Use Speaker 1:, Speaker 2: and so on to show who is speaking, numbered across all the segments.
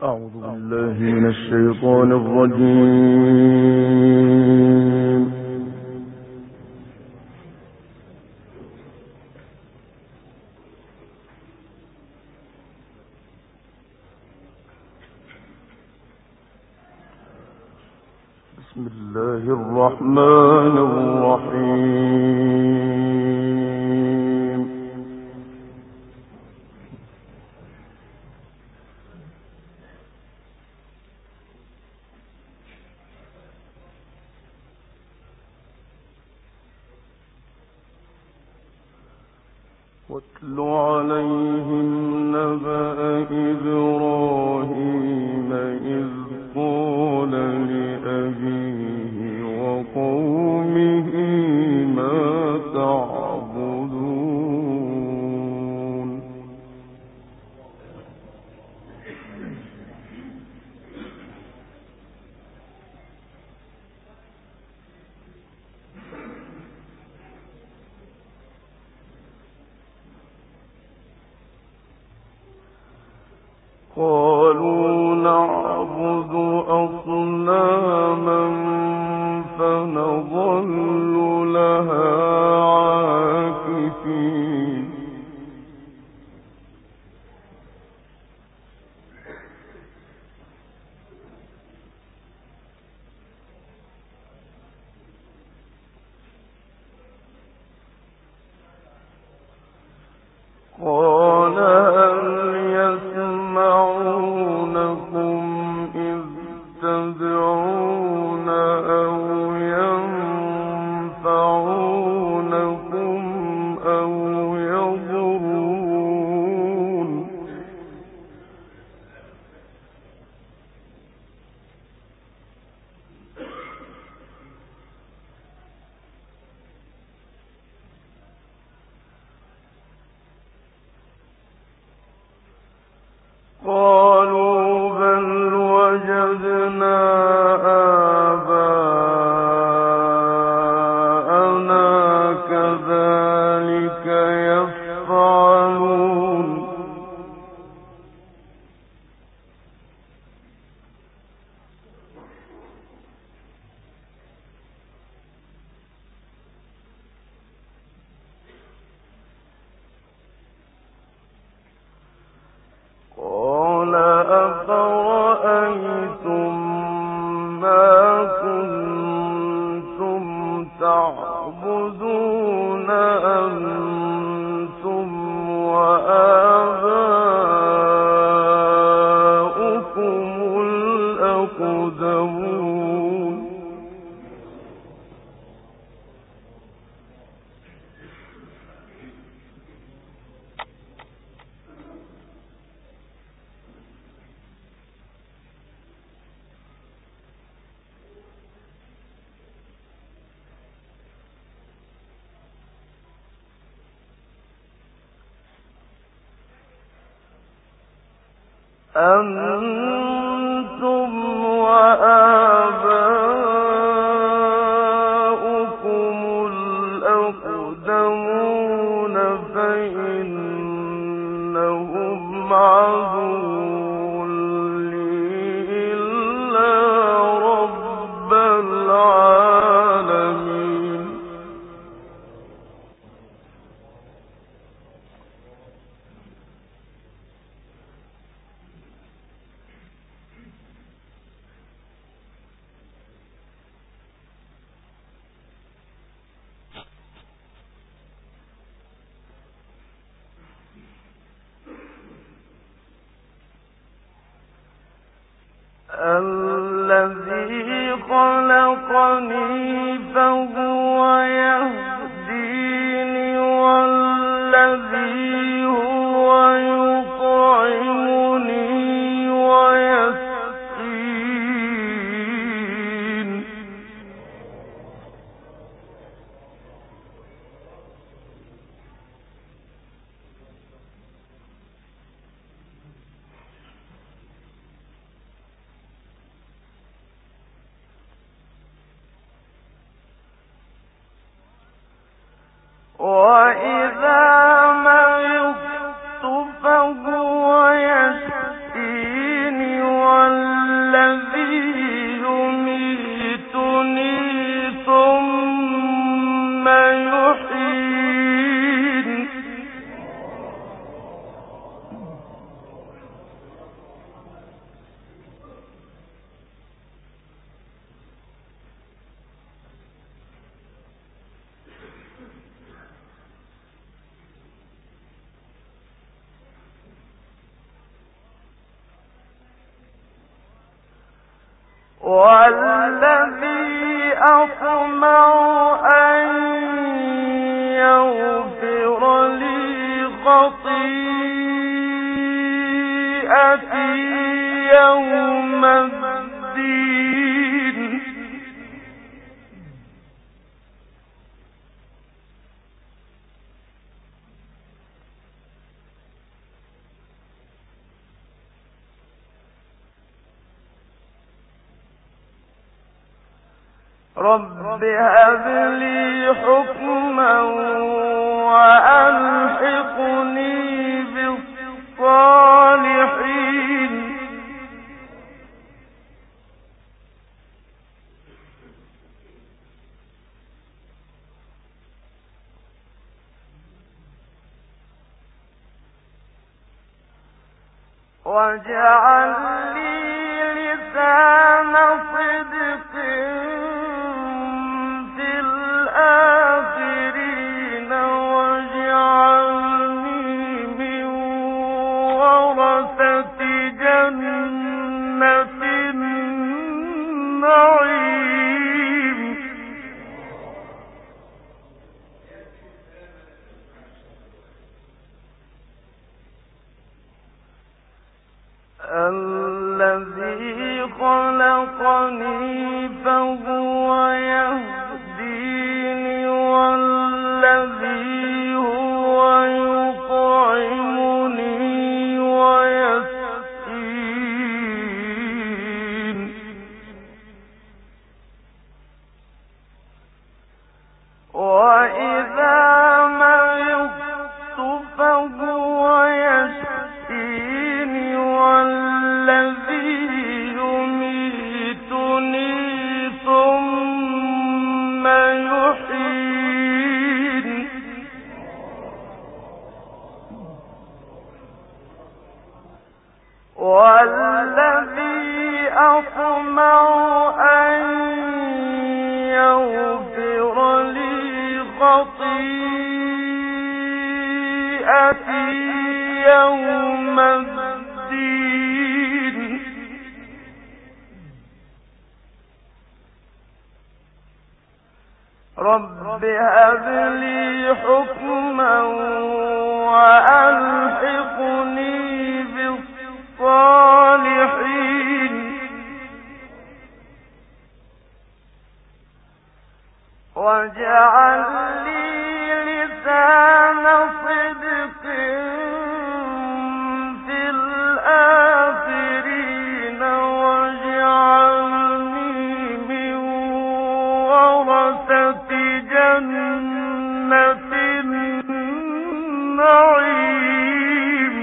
Speaker 1: أعوذ بالله من الشيطان الرجيم. بسم الله الرحمن الرحيم. واتل عليهم نبأ إبراهيم إذ قال لأبيه وقومه ما تعبدون. قالوا نعبد أصناما فنظل لها عاكفين. قال هل يسمعونكم إذ تدعون أو ينفعونكم أو يضرون. قالوا بل وجدنا آباءنا كذلك يفعلون. قال أفرأيتم ما كنتم تعبدون أنتم وآباؤكم الأقدمون. أنتم وآباؤكم الأقدمون فإنهم عدو لي إلا رب العالمين. الذي خلقني فهو يهديني والذي هو يطعمني ويسقين. والذي أطمع أن يغفر لي خطيئتي يوم الدين رب هب لي حكما وألحقني بالصالحين واجعل لي لسان صدق في الآخرين واجعلني من ورثة جنة النعيم الذي خلقني فهو يهديني والذي هو يطعمني ويسقين وإذا مرضت فهو يشفيني والذي يميتني ثم يحيين والذي أطمع أن يغفر لي خطيئتي يوم الدين رب هب لي حكما وألحقني بالصالحين واجعل لي لسان صدق في الآخرين واجعلني من ورثة جنة النعيم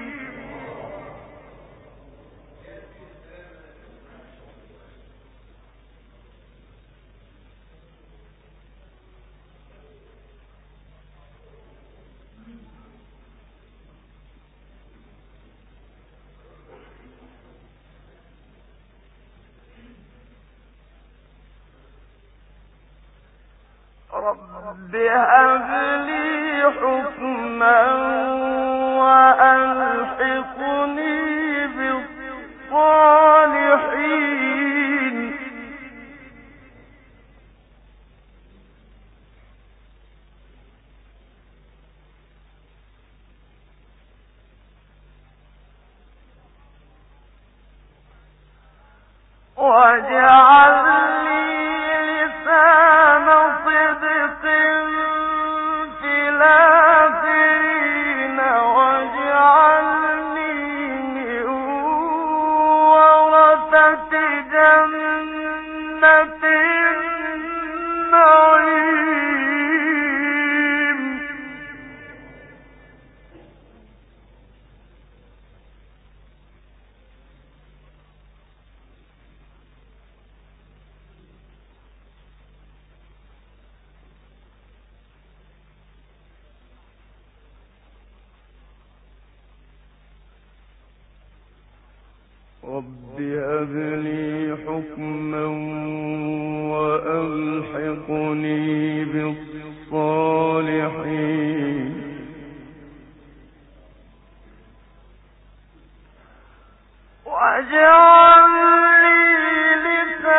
Speaker 1: رب هب لي حكما وألحقني بالصالحين واجعل لي لسان صدق في الآخرين واجعلني من ورثة جنة النعيم رب هب لي حكما وألحقني بالصالحين واجعل لي لسان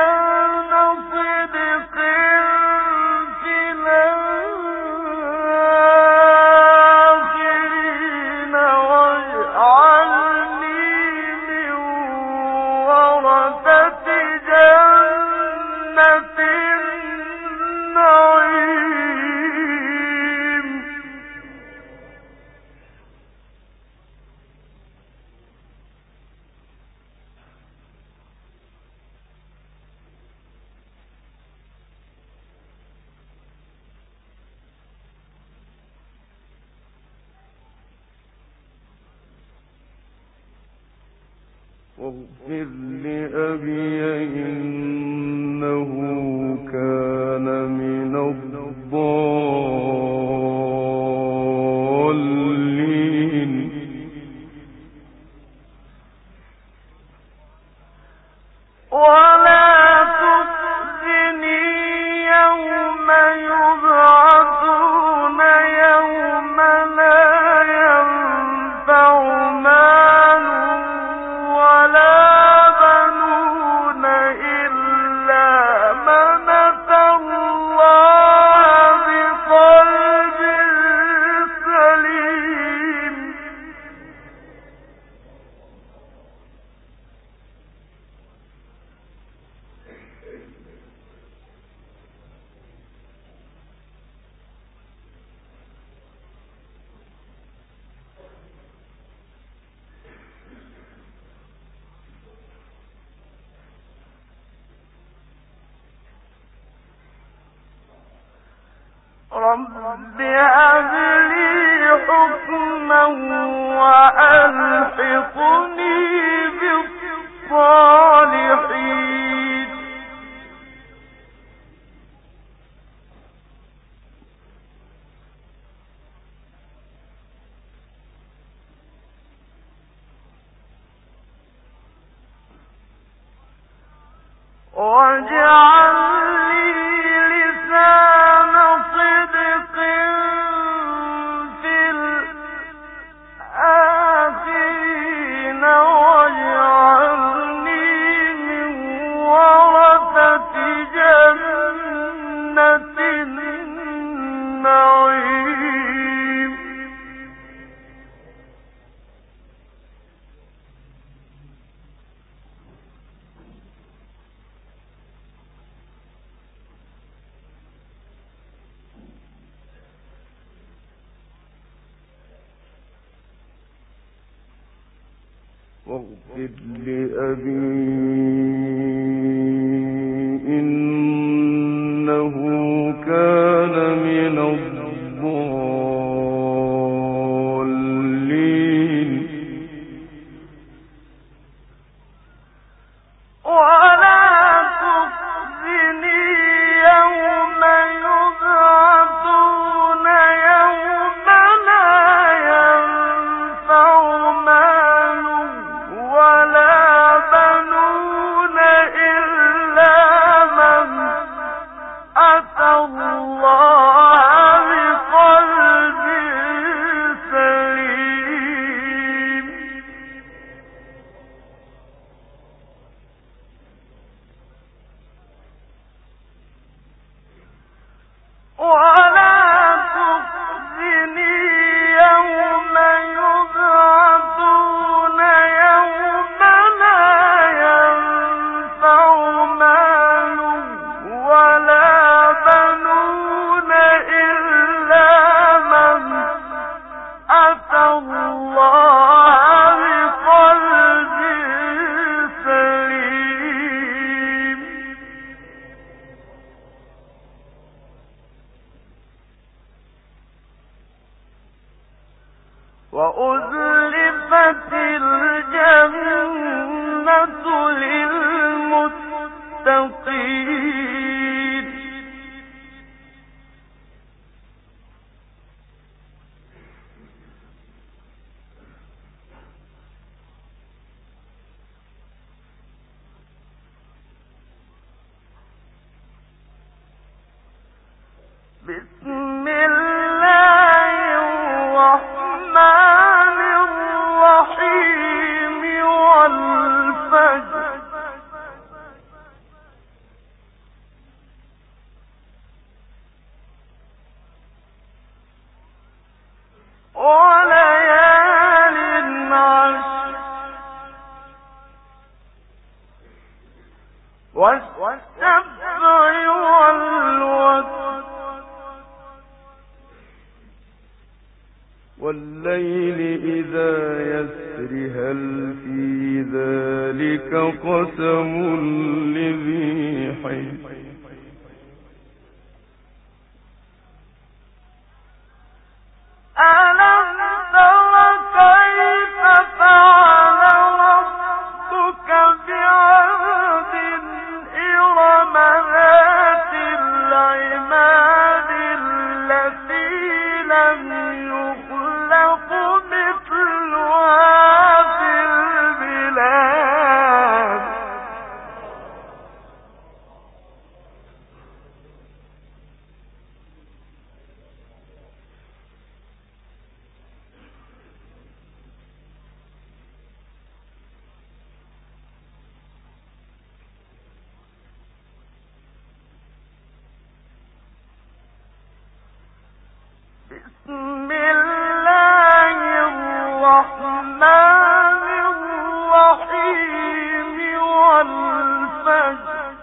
Speaker 1: واغفر لأبي إنه كان من الضالين ولا تخزني يوم يبعثون يوم لا ينفع مال ولا بنون إلا من أتى الله بقلب سليم رب هب لي حكما وألحقني بالصالحين واجعل لي لسان صدق في الآخرين واجعلني من ورثة جنة النعيم واغفر لأبي إنه كان من الضالين ولا تخزني يوم يبعثون يوم لا ينفع مال ولا بنون إلا من أتى الله بقلب سليم ولا تخزني يوم يبعثون يوم لا ينفع مال ولا بنون إلا من أتى الله بقلب سليم وأزلفت الجنة للمتقين بسم الله الرحمن الرحيم والفجر وليال عشر والسبع والوتر والليل إذا يسر هل في ذلك قسم لذي حجر ألم تر كيف فعل ربك بسم الله الرحمن الرحيم والفجر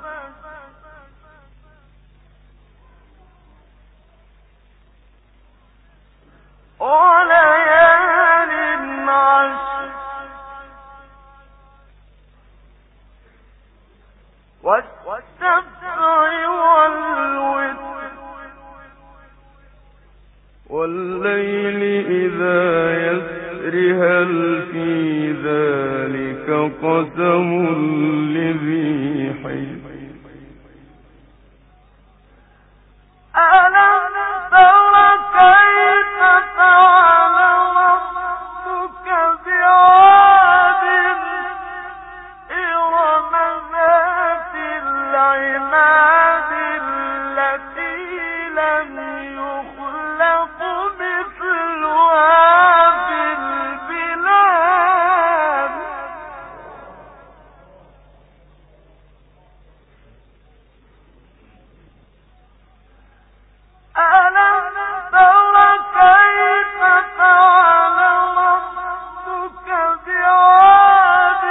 Speaker 1: وليال عشر والسبع والوتر والليل إذا يسر هل في ذلك قسم لذي حجر ألم تر كيف فعل ربك بعاد إرم ذات العماد التي لم يخلق مثلها في البلاد ألم تر كيف فعل ربك بعاد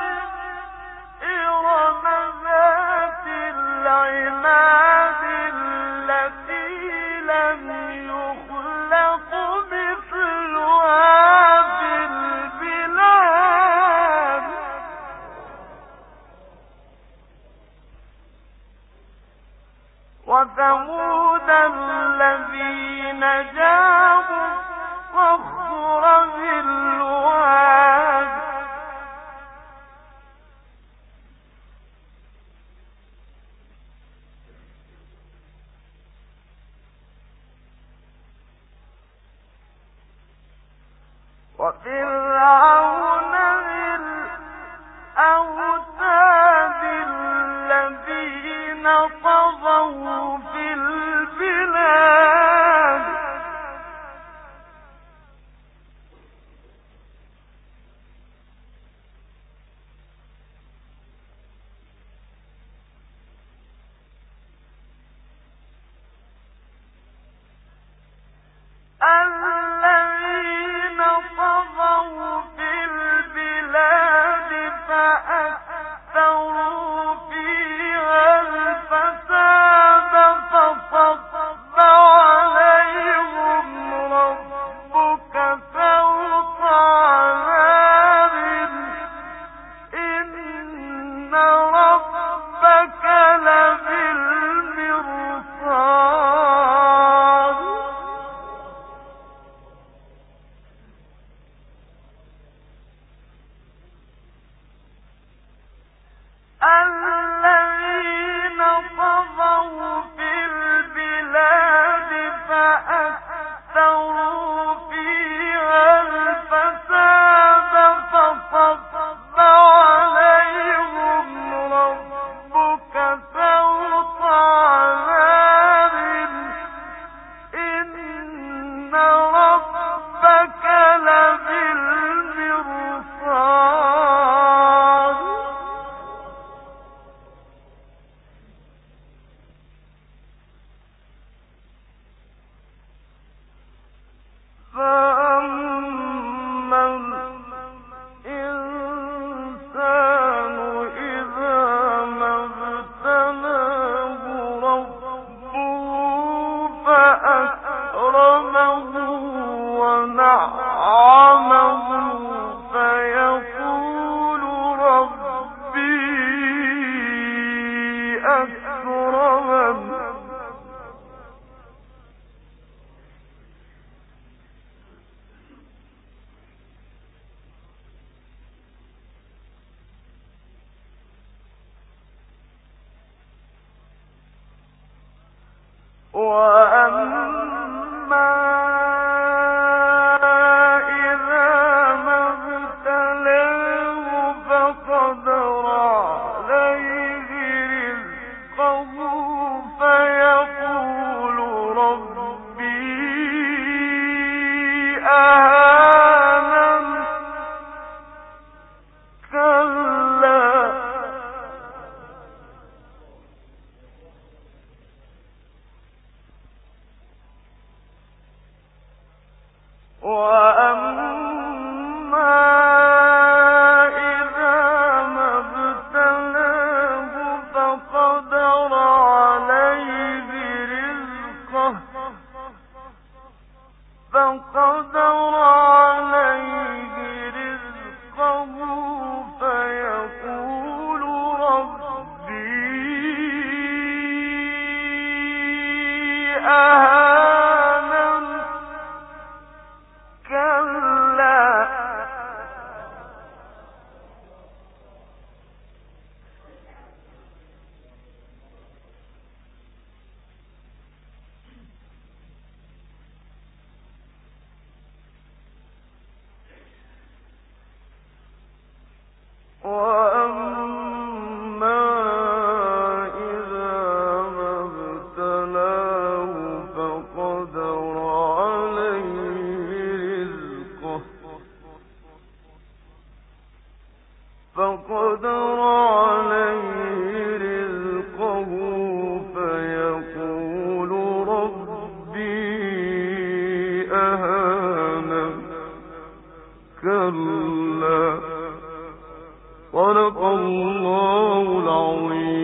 Speaker 1: إرم ذات العماد التي لم يخلق مثلها في البلاد وثمود الذين جابوا الصخر بالواد وفرعون ذي الأوتاد الذين طغوا في البلاد الذين طغوا في البلاد فأكثروا فيها الفساد فصب عليهم ربك سوط عذاب إن ربك لبالمرصاد الذين طغوا في البلاد فأكثروا فيها الفساد فصب عليهم ربك سوط عذاب إن ربك لبالمرصاد فأما الإنسان إذا ما ابتلاه ربه فأكرمه ونعمه فيقول ربي أكرمن وأما إذا ما ابتلاه فقدر عليه رزقه فيقول ربي أهانن كلا وأما إذا ما ابتلاه فقدر عليه رزقه فيقول ربي أهانن كلا صدق الله العظيم.